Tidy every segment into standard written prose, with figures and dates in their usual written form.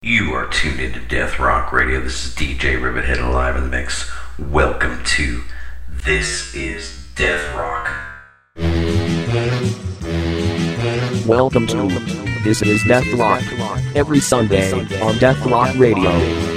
You are tuned into Death Rock Radio. This is DJ Rivethead live in the mix. Welcome to This is Death Rock. Welcome to This is Death Rock. Every Sunday on Death Rock Radio.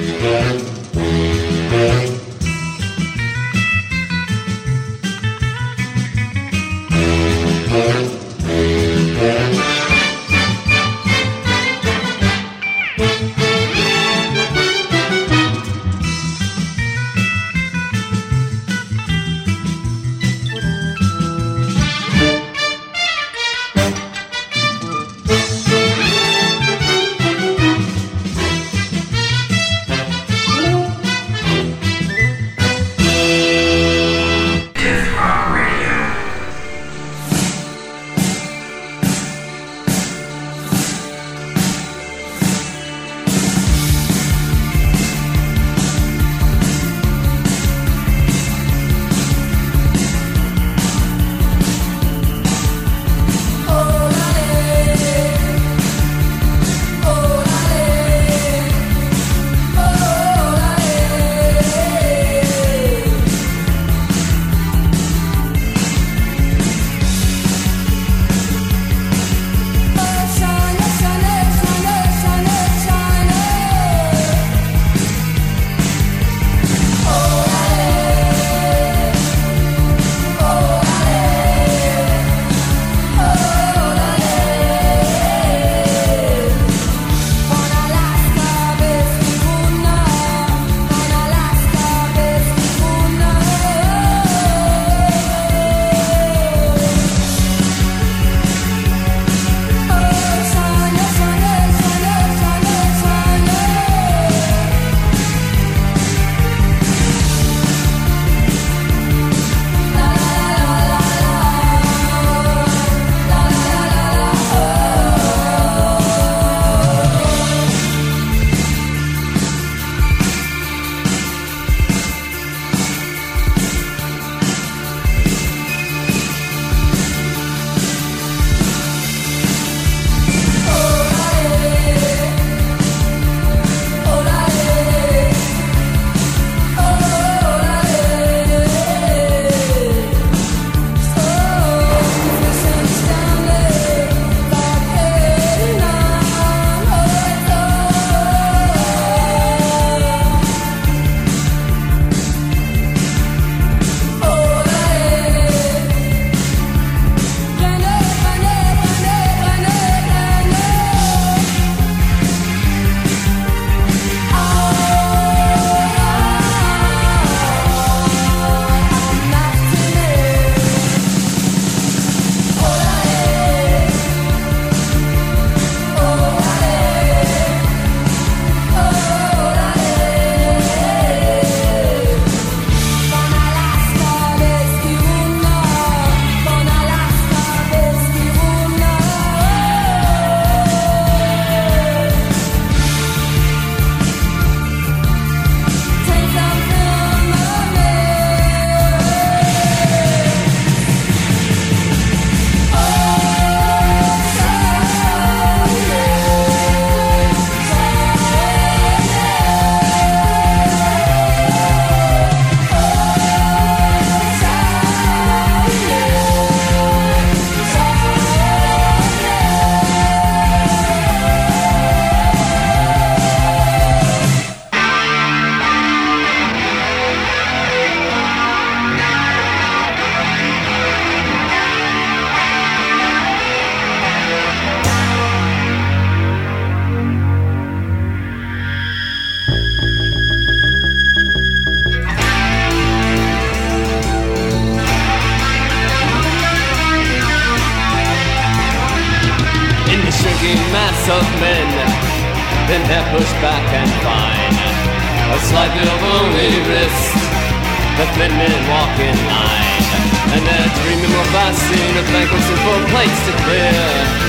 Of men, then they're pushed back and fine. A slight bit of lonely wrist, the thin men walk in line, and they're dreaming of passing a banquets and full plates to clear.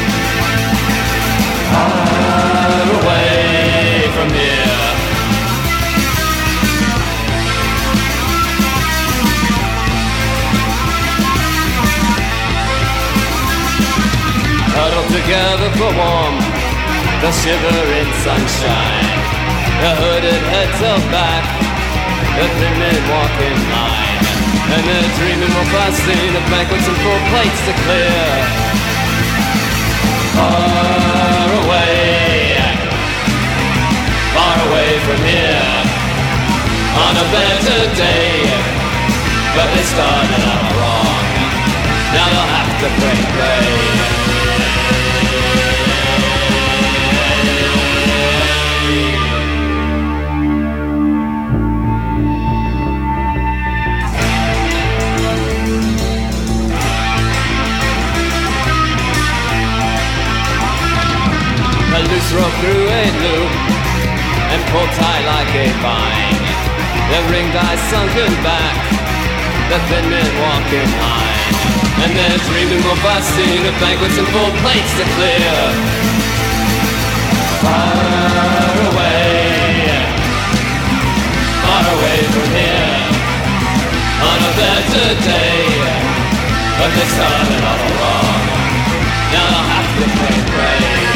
Far away from here. Huddled together for warmth, the shivering sunshine. the hooded heads of back, the thin men walk in line, and they're dreaming while busting of banquets and full plates to clear. Far away from here, on a better day, but they started out wrong, now they'll have to pray. A loose rope through a loop and pull tight like a vine. The ring dies sunken back, the thin men walk in line, and they're dreaming of busting of banquets and full plates to clear. Far away from here, on a better day, but they started all wrong, now I'll have to pray.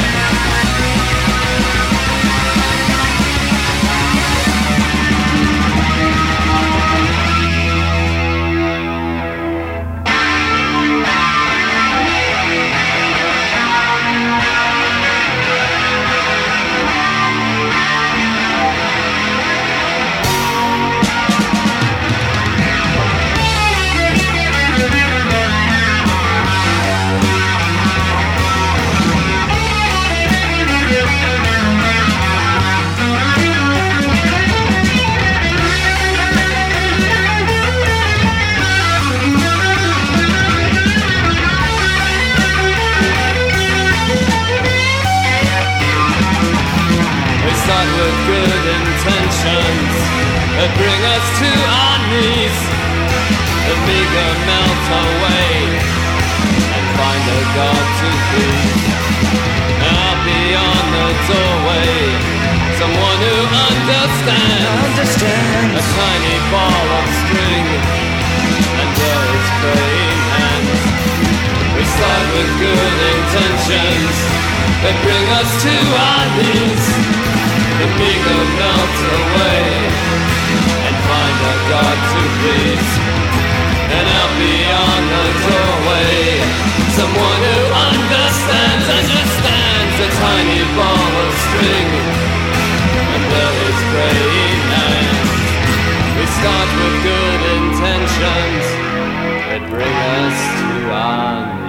With good intentions that bring us to our knees, the meager melt away and find a God to please. Now beyond the doorway, someone who understands a tiny ball of string under his praying hands. We start with good intentions that bring us to our knees. The meager melt away and find a God to please. And out beyond the doorway, someone who understands a tiny ball of string under his praying hands. We start with good intentions that bring us to our knees.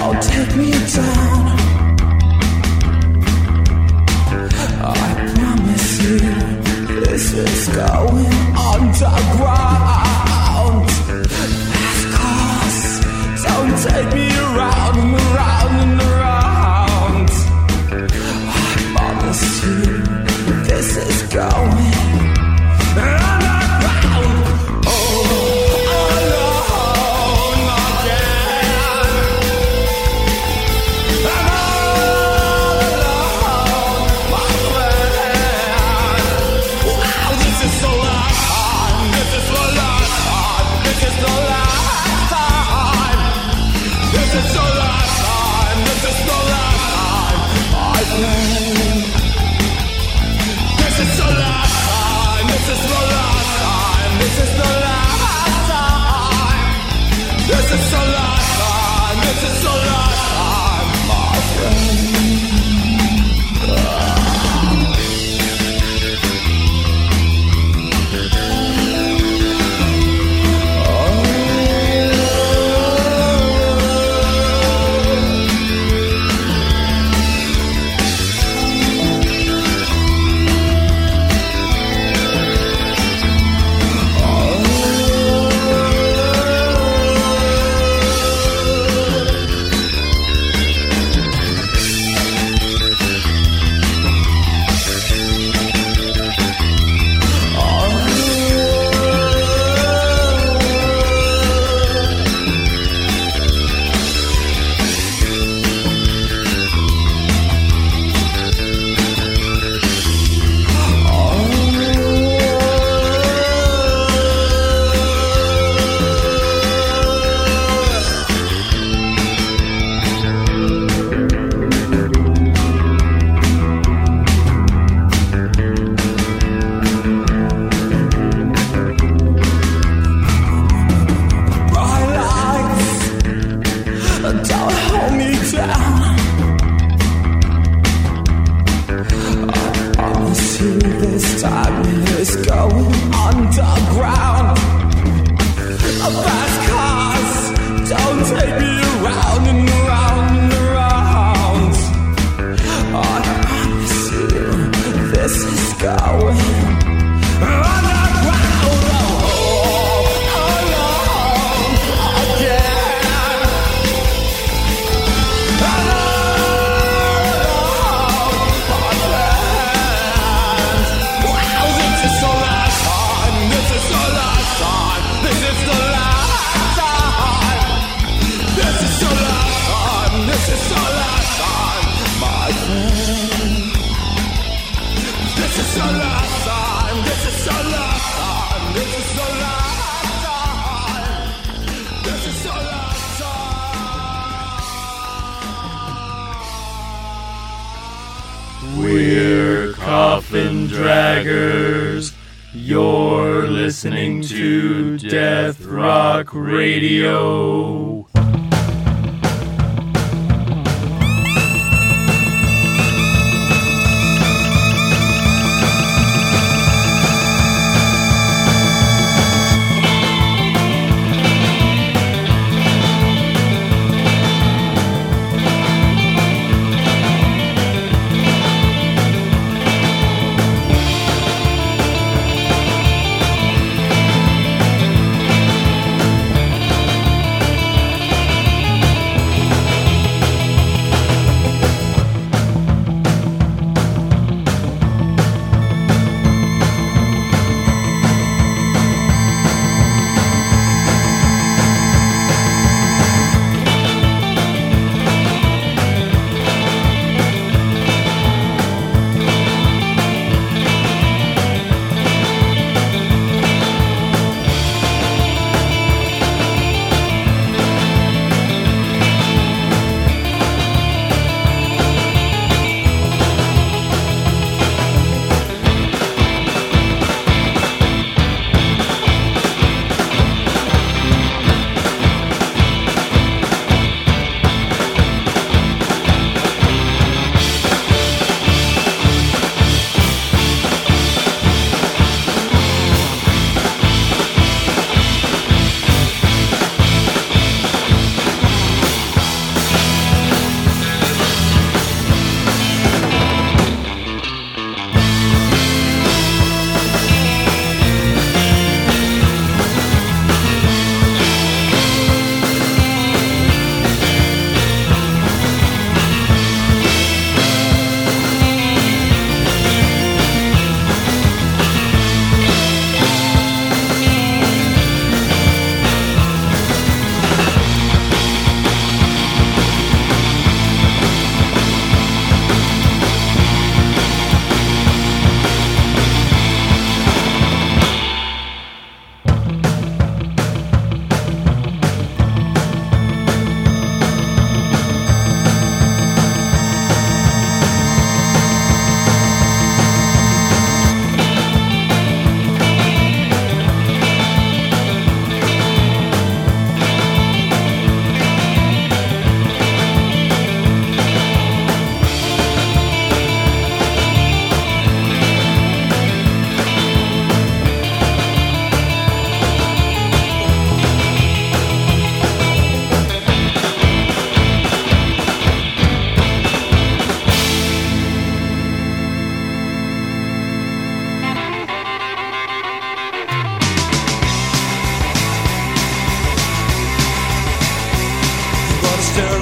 don't take me down. I promise you, this is going underground. Fast cars don't take me around and around and around. I promise you, this is going underground. Oh, alone again. I'm all alone, my friend. Wow, this is the last time. This is the last time. This is the last time. This is the last time. This is the last time, my friend. This is the last time. This is the last time. This is the last time. This is the last time. This is the last time, my friend. Don't hold me down. I promise you this time is going underground. Fast cars don't take me around and around and around. I promise you this is going underground. Oh, alone again. We're Coffin Draggers. You're listening to Death Rock Radio.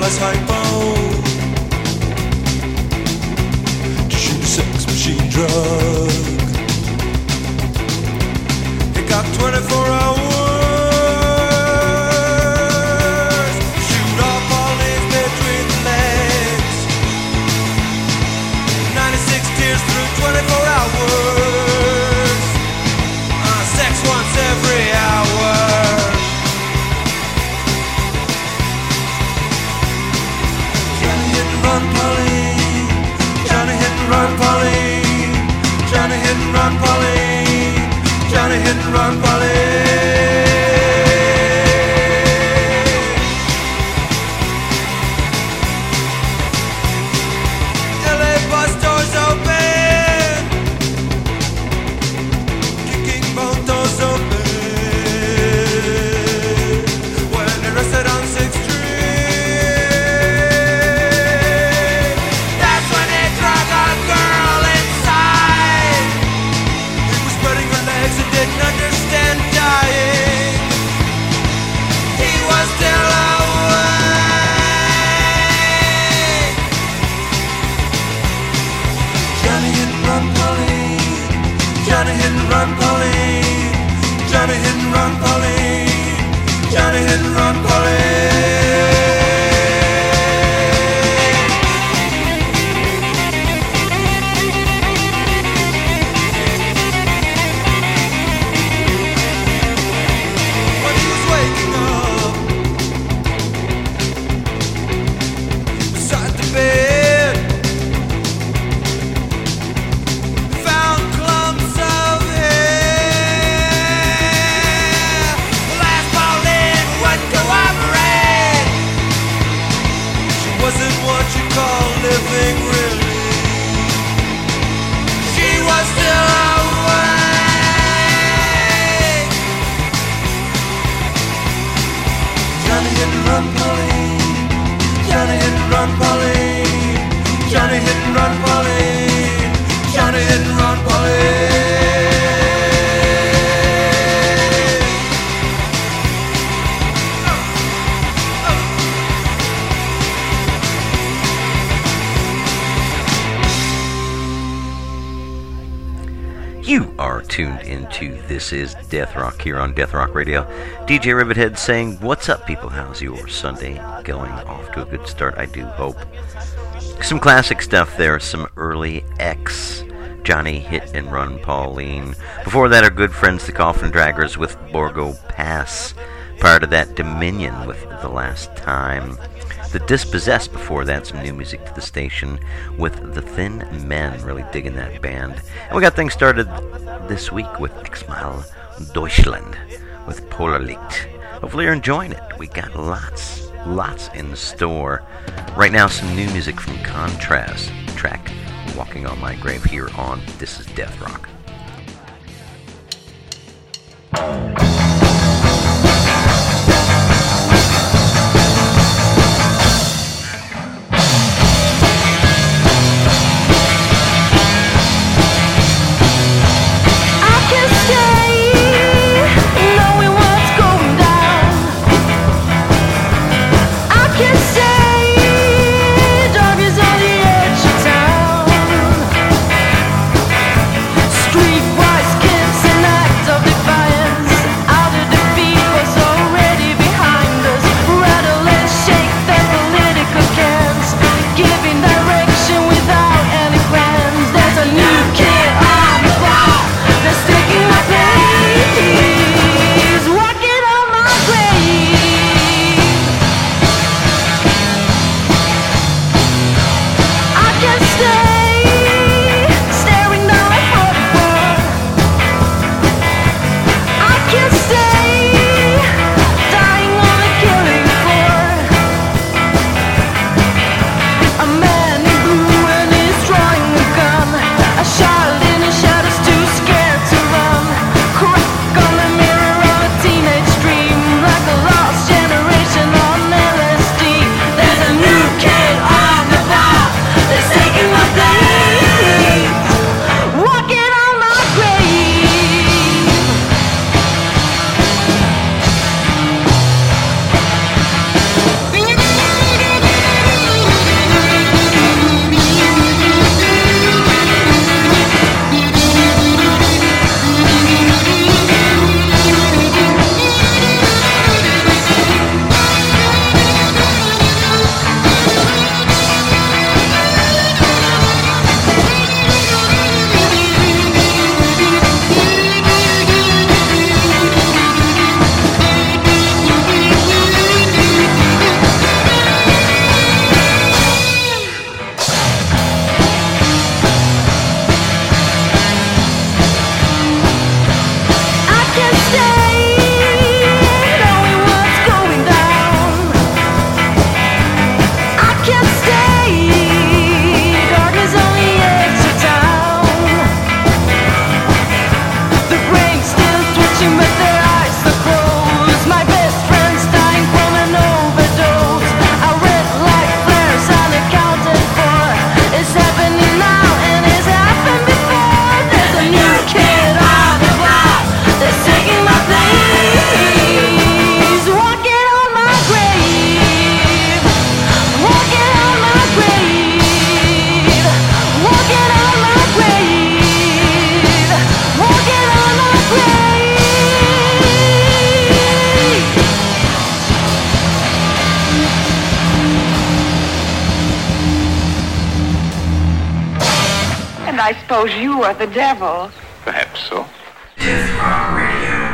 less hypo to shoot a sex machine drug. It got 24 hours. Shoot off all his between the legs. 96 tears through 24 hours. Sex once every hour. Johnny hit and run, Pauline. Johnny hit and run, Pauline. Johnny hit and run, Pauline. Johnny hit and run, Pauline. LA bus doors open, kicking both doors open. When they rested on 6th Street, that's when they drug a girl inside. He was spreading her legs and didn't understand dying. He was still awake. Johnny hit and run, Pauline. Johnny hit and run, Pauline. Johnny hit and run, Pauline. Johnny hit and run, Pauline. When he was waking up beside the bed, found clumps of hair. The last Pauline would cooperate. She wasn't what you call living, really. She was still awake. Johnny hit and run, Pauline. Johnny hit and run, Pauline. Johnny hit and run, Pauline. Johnny hit and run, Pauline. You are tuned into This Is Death Rock here on Death Rock Radio. DJ Rivethead saying, what's up, people? How's your Sunday going? Off to a good start, I do hope. Some classic stuff there, some early X, Johnny Hit and Run, Pauline. Before that, our good friends, the Coffin Draggers with Borgo Pass. Prior to that, Dominion with The Last Time. The Dispossessed before that, some new music to the station with The Thin Men, really digging that band. And we got things started this week with Exmal Deutschland with Polarlicht. Hopefully you're enjoying it. We got lots in store. Right now, some new music from Contrast, track Walking on My Grave here on This Is Death Rock. Scream And I suppose you are the devil. Perhaps so. Death Rock Radio.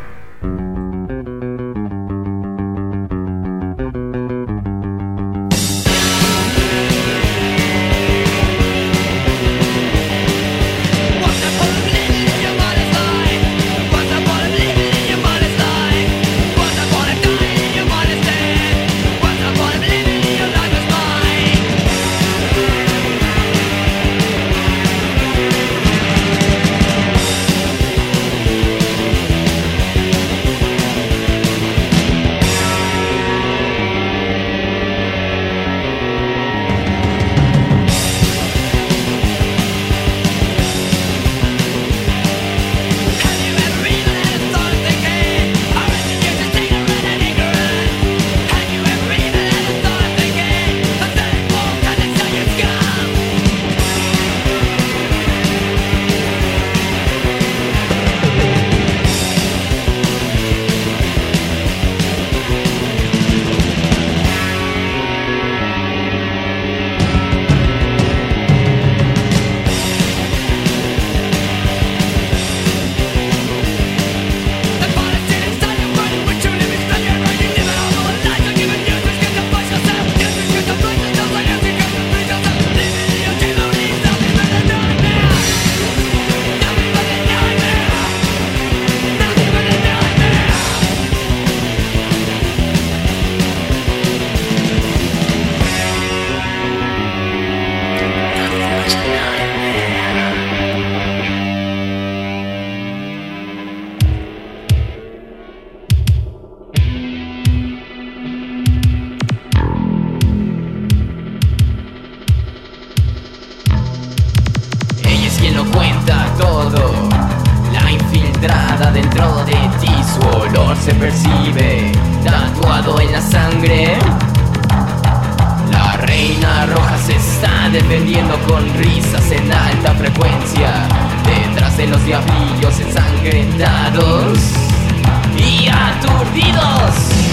Se percibe tatuado en la sangre. La reina roja se está defendiendo con risas en alta frecuencia, detrás de los diablillos ensangrentados y aturdidos.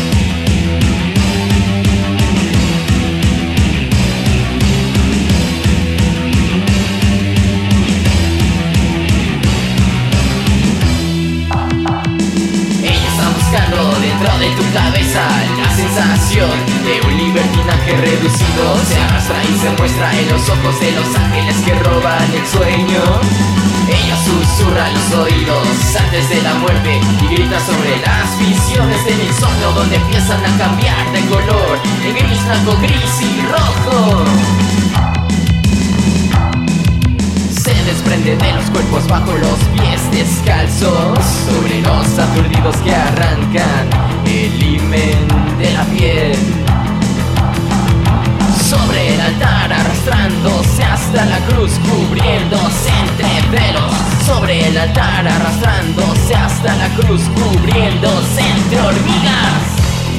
Dentro de tu cabeza la sensación de un libertinaje reducido se arrastra y se muestra en los ojos de los ángeles que roban el sueño. Ella susurra los oídos antes de la muerte y grita sobre las visiones del insomnio, donde empiezan a cambiar de color en gris, blanco, gris y rojo. Se desprende de los cuerpos bajo los pies descalzos, sobre los aturdidos que arrancan el himen de la piel. Sobre el altar arrastrándose hasta la cruz, cubriéndose entre velos. Sobre el altar arrastrándose hasta la cruz, cubriéndose entre hormigas.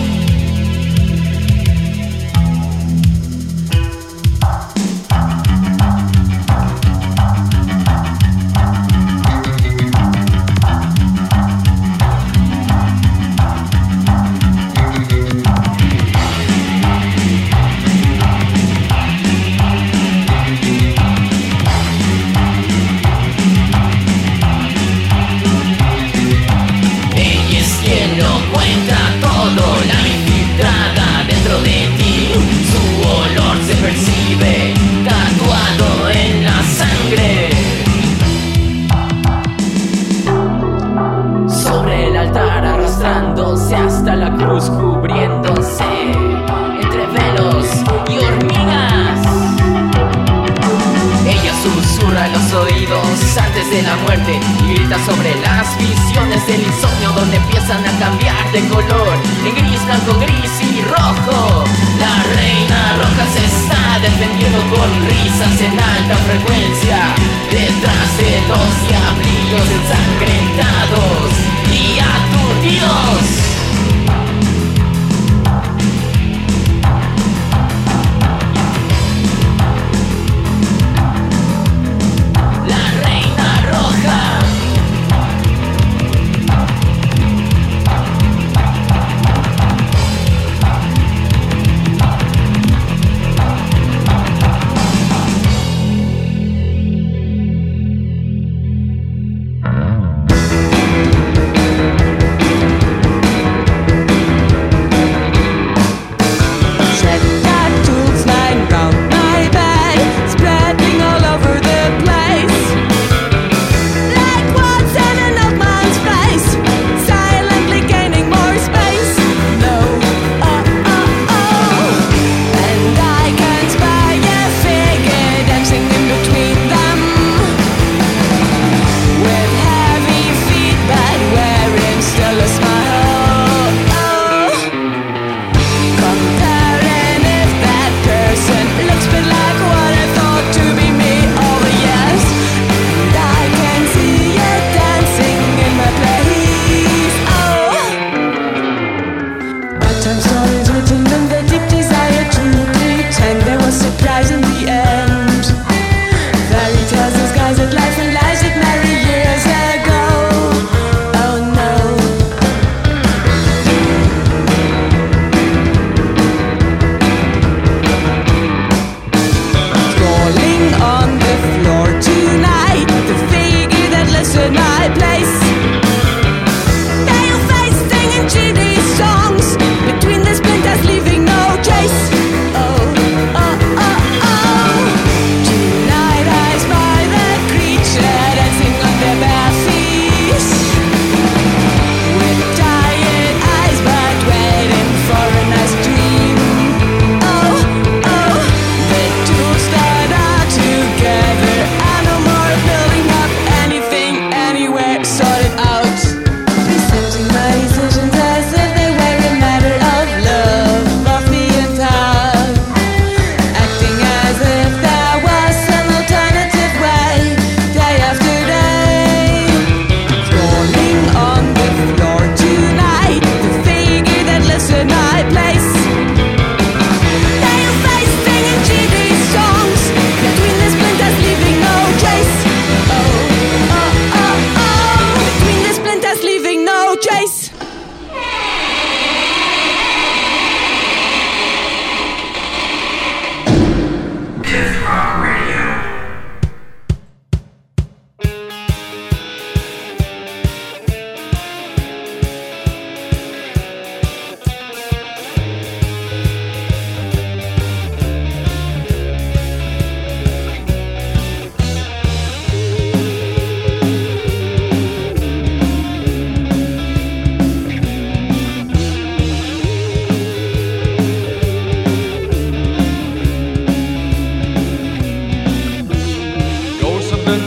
Hasta la cruz, cubriéndose entre velos y hormigas. Ella susurra los oídos antes de la muerte y grita sobre las visiones del insomnio, donde empiezan a cambiar de color en gris, blanco, gris y rojo. La reina roja se está defendiendo con risas en alta frecuencia, detrás de los diablillos ensangrentados y aturdidos.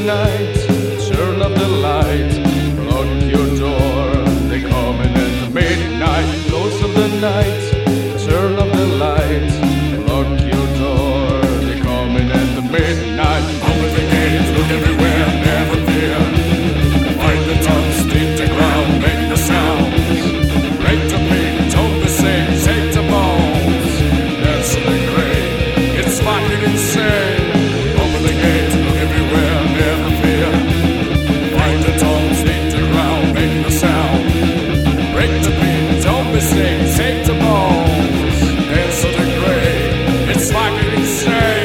night, turn up the light, lock your door. They coming at the midnight, close of the night, turn up the light, lock your door. They coming at the midnight, open the gates, look everywhere, never fear. Find the tongue, stick the ground, make the sounds. Break the beat, don't be sick, take the bones. Dance in the grave, it's fucking insane. Open the gates, look everywhere, never fear. Find the tongue, stick the ground, make the sound. Break the beat, don't be sick, take the bones. Dance in the grave, it's fucking insane.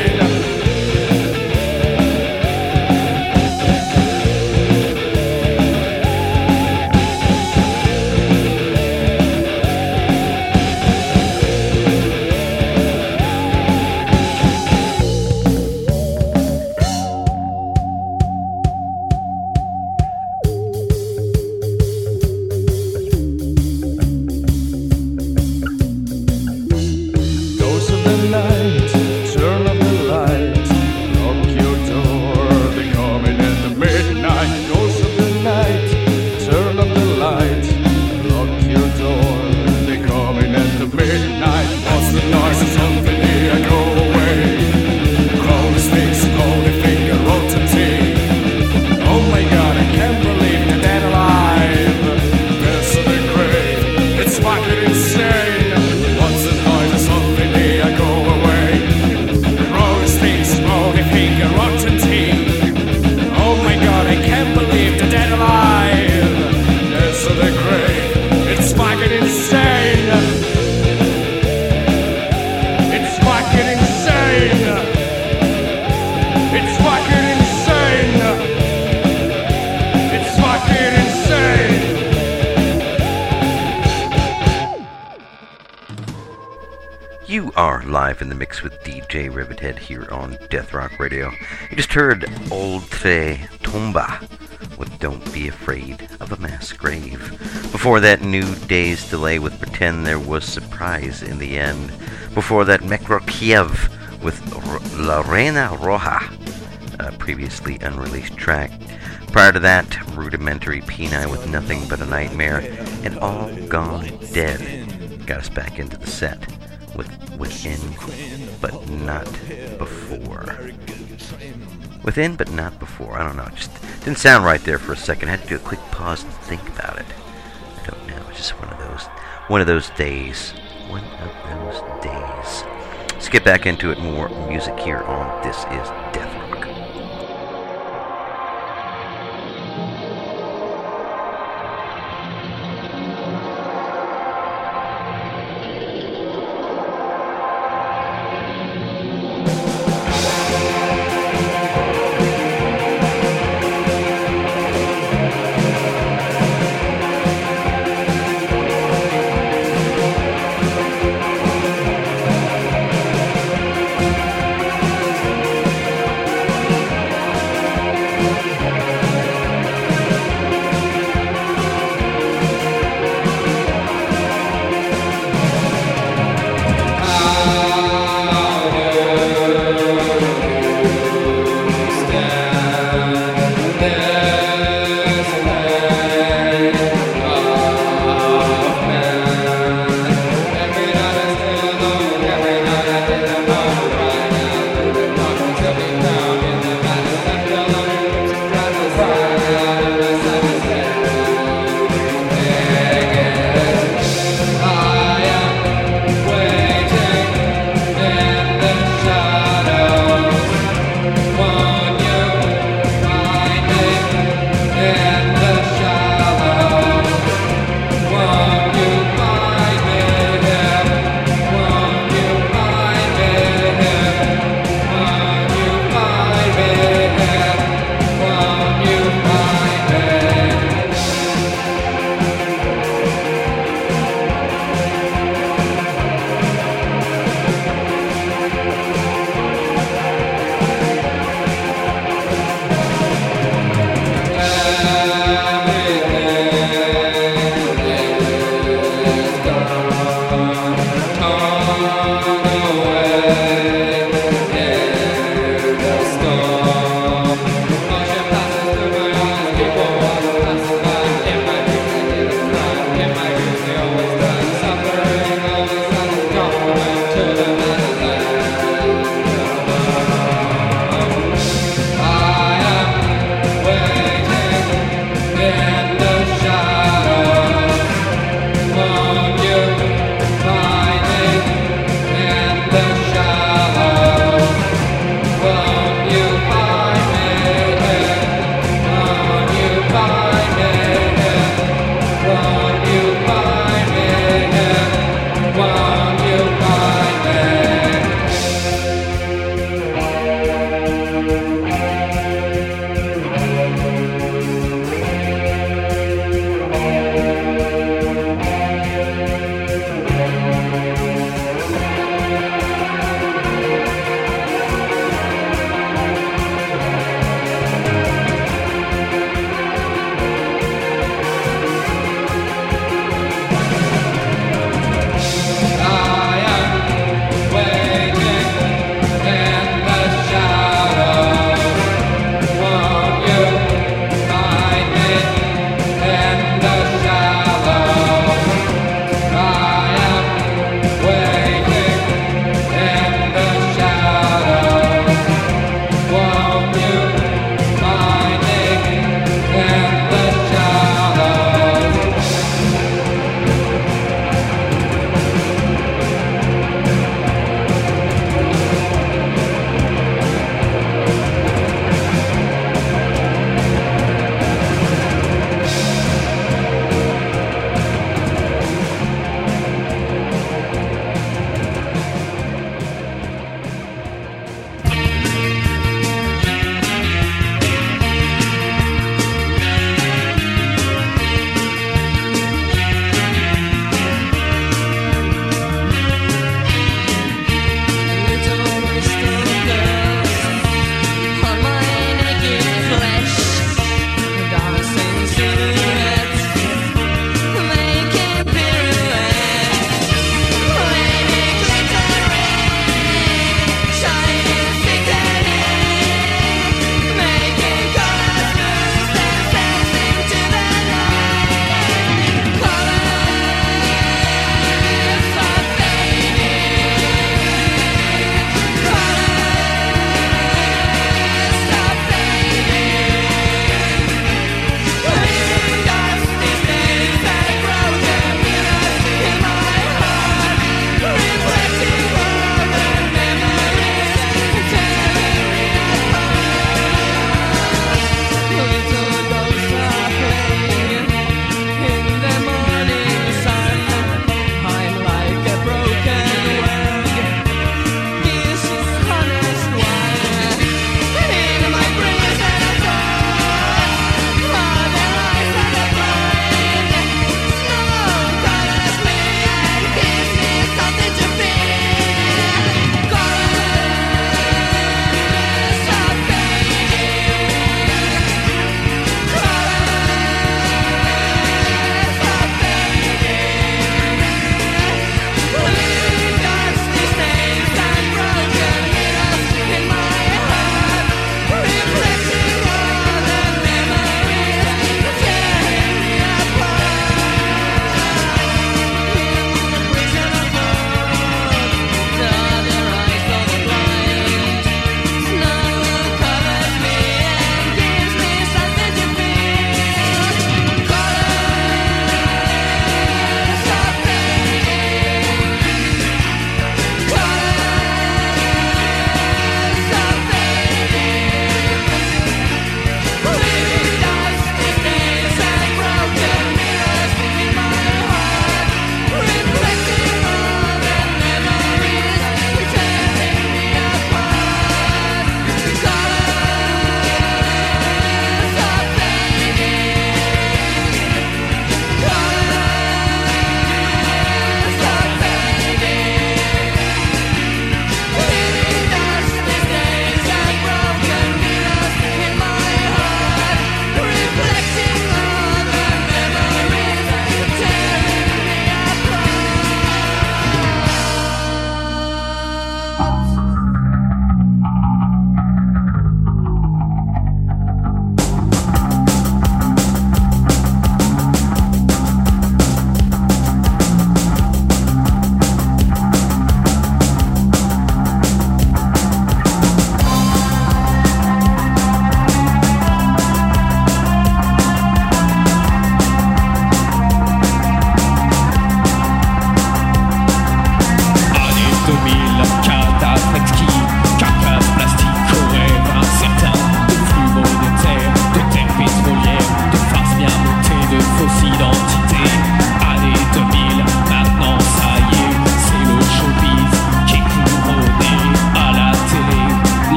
Ghost of the night, turn up the light, lock your door. They coming at the midnight. Ghost of the night, turn up the light, lock your door. They coming at the midnight. What's the noise? It's something here, go away. Crawling sticks, holy finger, rotten teeth. Oh my God, I can't believe they're dead alive. Dance to the grave, it's fucking insane. What's the noise? It's something here, go away. Crawling sticks, holy finger, rotten teeth. Oh my God, I can't believe they're dead alive. Dance to the grave, it's fucking insane. It's fucking insane. It's fucking insane. It's fucking insane. You are live in the mix with DJ Rivethead here on Death Rock Radio. You just heard Oltre Tomba with Don't Be Afraid of a Mass Grave. Before that, New Day's Delay with Pretend There Was Surprise in the End. Before that, Mekrokiev with La Reina Roja, a previously unreleased track. Prior to that, Rudimentary Peni with Nothing But a Nightmare, and All Gone Dead got us back into the set with Within But Not Before. Within But Not Before. I don't know, it just didn't sound right there for a second. I had to do a quick pause and think about it. I don't know, it's just one of those days. One of those days. Let's get back into it. More music here on This Is Death Rock.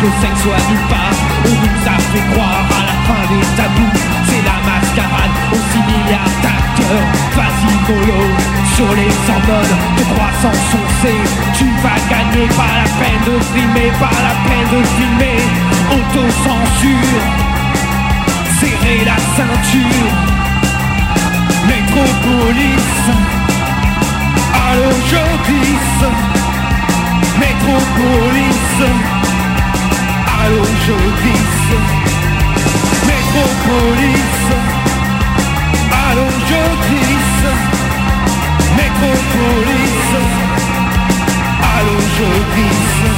le sexe soit nulle part. On nous a fait croire à la fin des tabous. C'est la mascarade, aux 6 milliards d'acteurs. Vas-y mollo, sur les hormones de croissance foncée. Tu vas gagner, pas la peine de filmer, pas la peine de filmer. Autocensure, serrer la ceinture. Métropolis, allô je glisse. Métropolis, allô je glisse. Métropolis, allô je glisse. Métropolis, allô je glisse.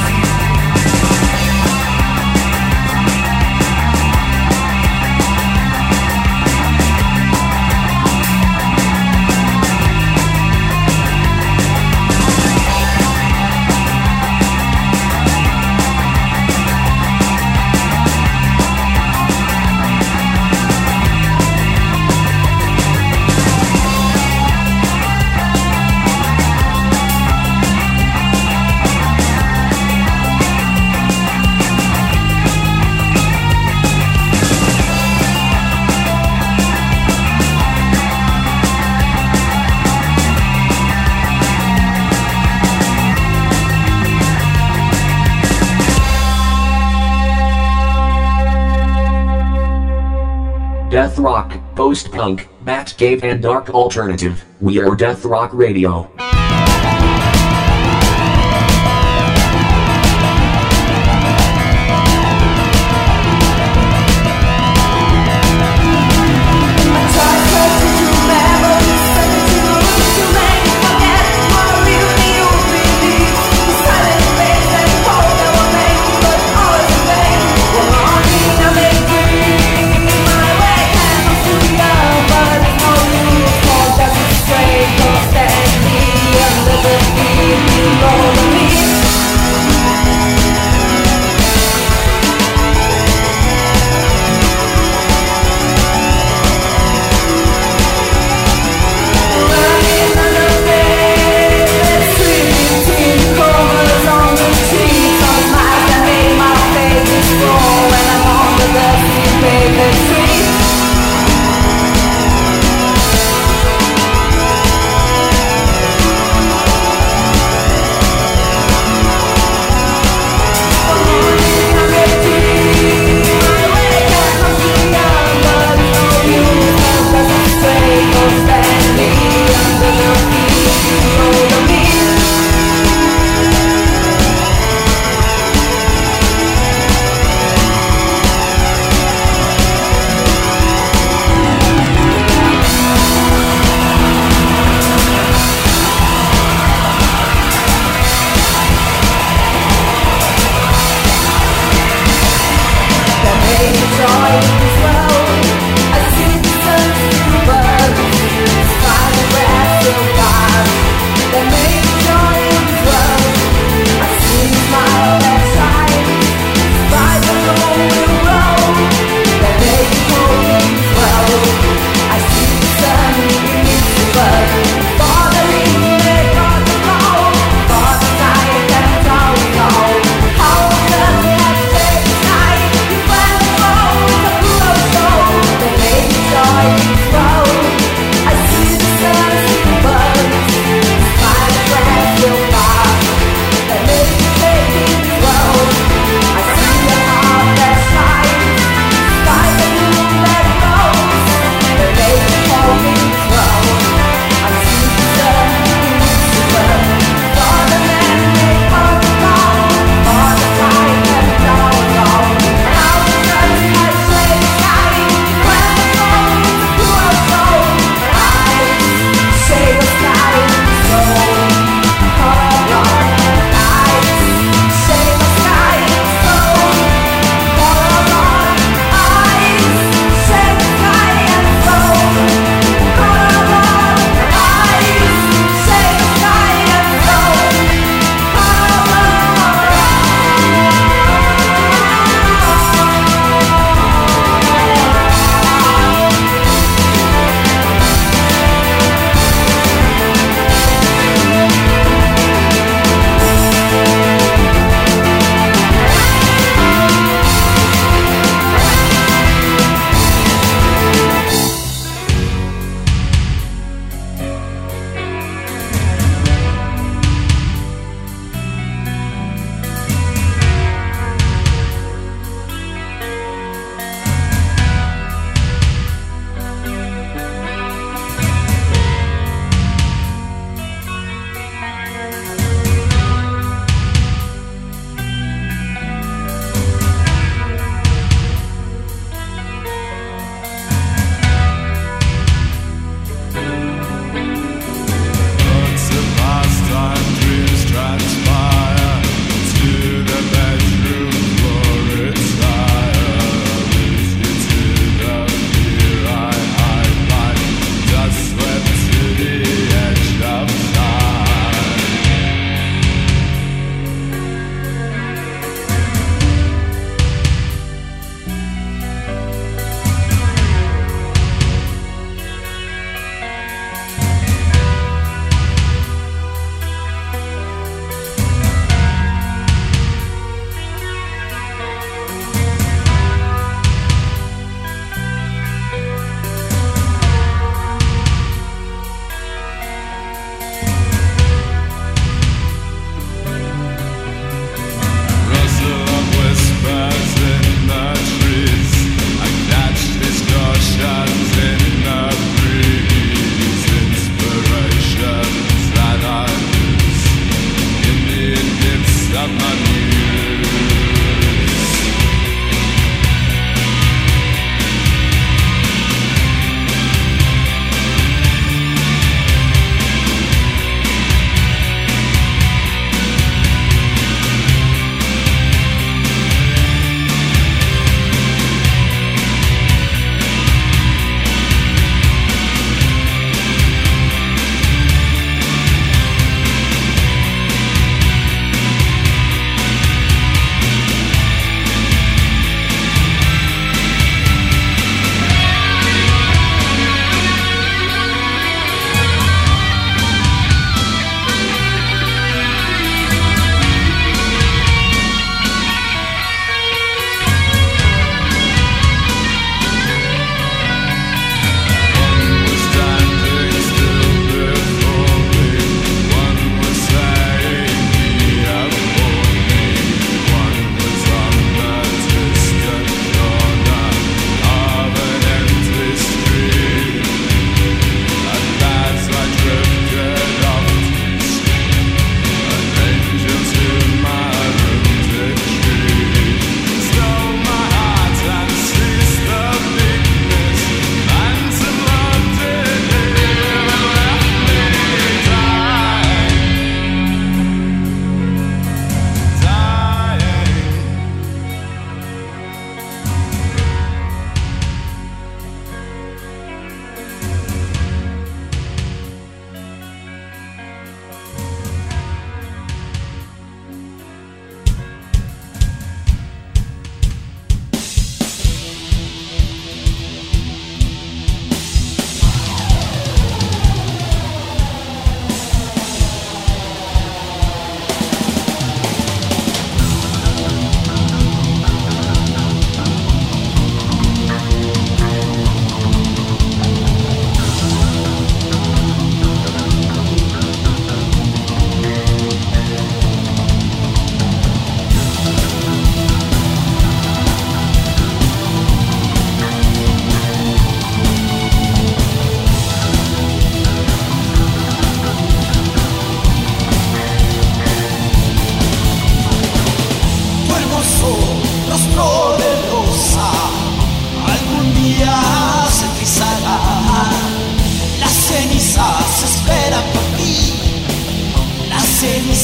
Death rock, post-punk, Batcave and dark alternative. We are Death Rock Radio. Stay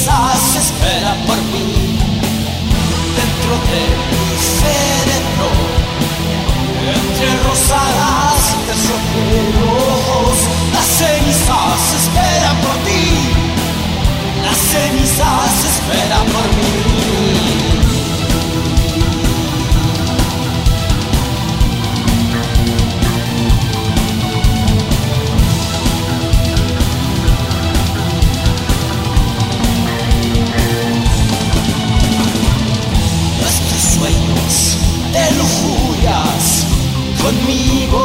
cenizas espera por mí. Dentro de mi cerebro, entre rosadas y terciopelos, las cenizas esperan por ti. Las cenizas esperan por mí. De lujurias, conmigo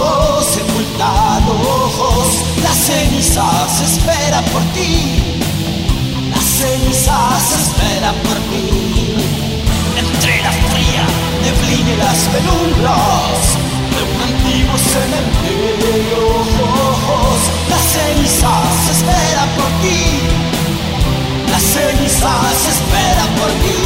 sepultados, las cenizas esperan por ti, las cenizas esperan por mí. Entre la fría neblina y las penumbras de un antiguo cementerio, las cenizas esperan por ti, las cenizas esperan por mí.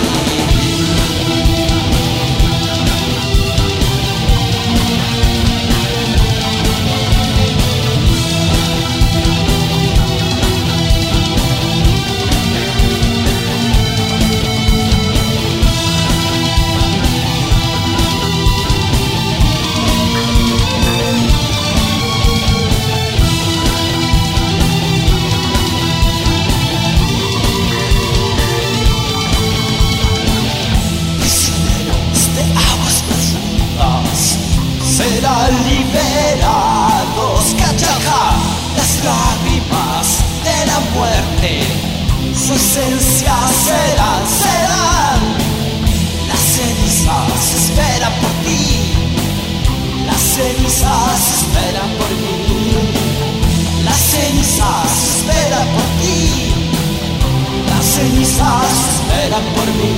Serán liberados, cachaca, las lágrimas de la muerte, su esencia serán. Las cenizas esperan por ti, las cenizas esperan por mí, las cenizas esperan por ti, las cenizas esperan por mí.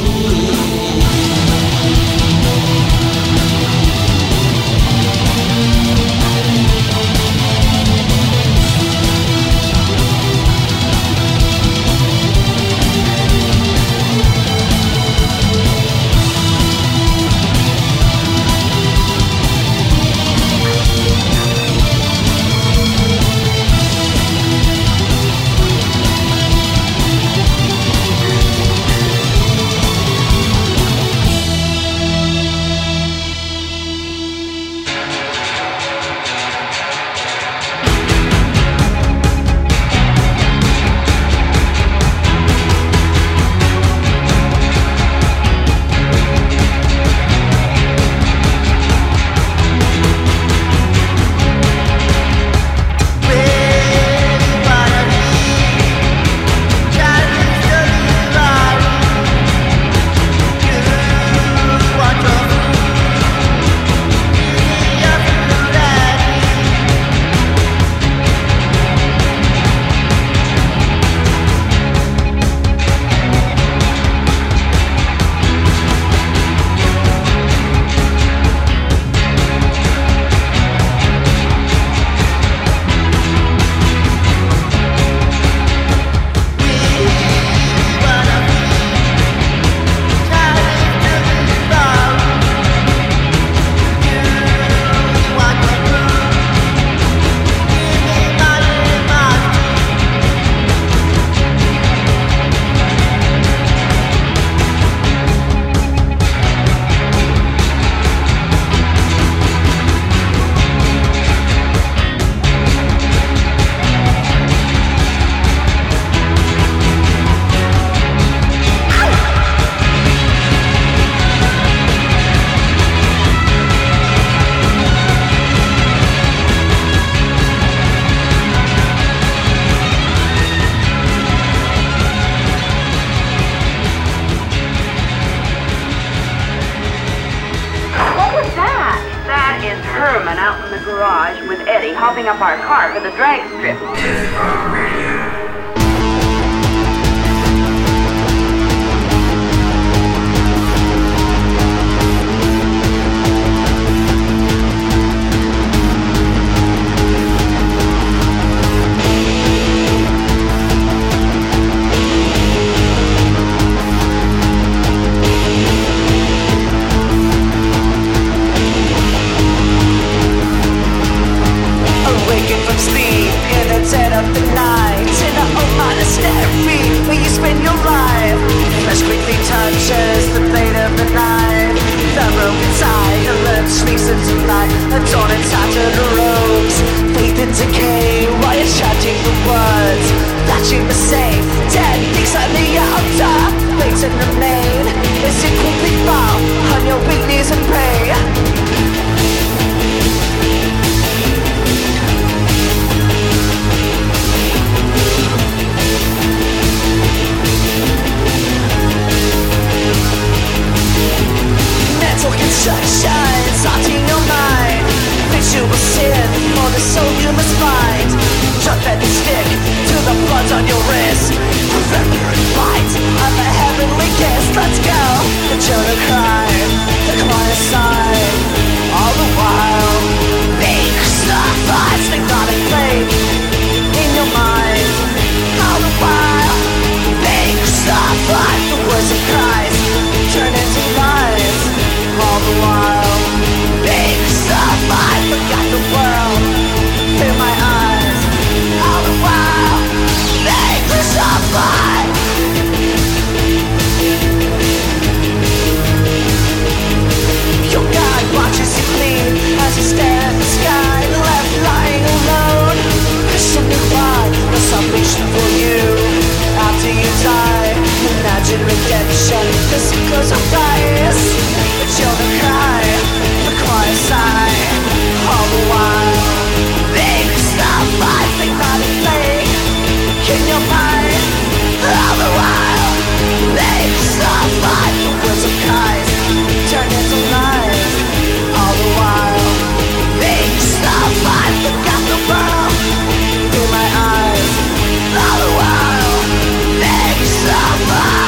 Hopping up our car for the drag strip. Awaken from sleep in the dead of the night. soul you must find. Jump at the stick to the blood on your wrist. Remember and fight on the heavenly kiss. Let's go. The children cry, the choir sigh. All the while, make stuff thoughts they got it played in your mind. All the while, make stuff thoughts. The words of Christ turn into lies. All the while, make stuff I forgot the world in my eyes. All the while, make stuff your God watches you bleed as you stare at the sky, left lying alone. Something by the salvation for you after you die. Imagine redemption, the circles of dice. The children cry, the choir sigh. All the while, they stop by, think not a thing in your mind. All the while, they stop by, the words of Christ turn into lies. All the while, they stop by, forgot the world in my eyes. All the while, they stop by.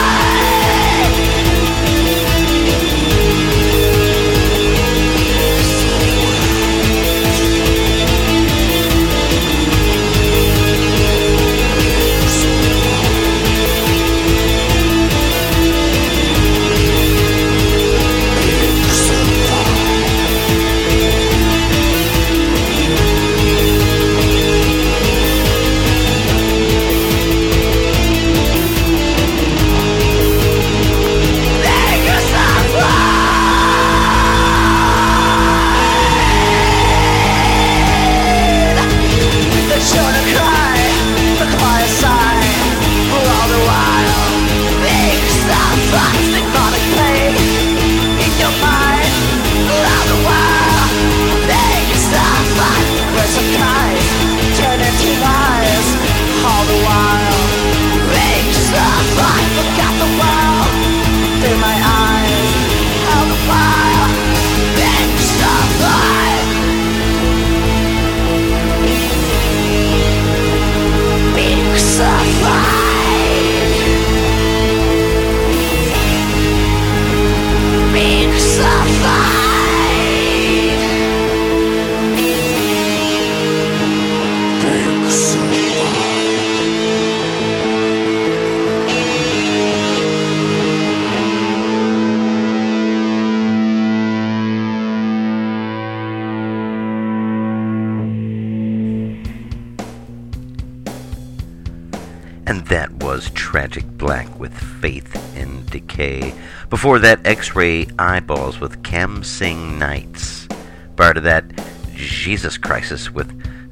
And that was Tragic Black with Faith in Decay. Before that, X-Ray Eyeballs with Cam Sing Nights. Prior to that, Jesus Crisis with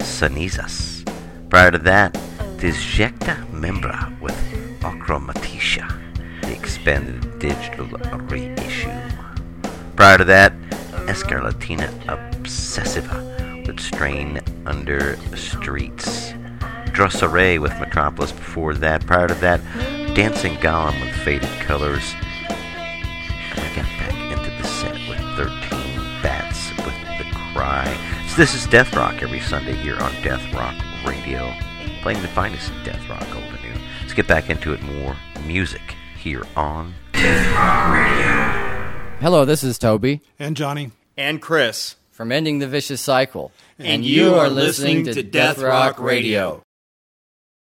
Cenizas. Prior to that, Disjecta Membra with Achromatisha, the expanded digital reissue. Prior to that, Escarlatina Obsessiva with Strain Under Streets. Drossaray with Metropolis before that. Prior to that, Dancing Golem with Faded Colors. And we got back into the set with 13 Bats with The Cry. So this is Death Rock every Sunday here on Death Rock Radio, playing the finest Death Rock old and new. Let's get back into it. More music here on Death Rock Radio. Hello, this is Toby. And Johnny. And Chris. From Ending the Vicious Cycle. And you are listening to Death Rock Radio.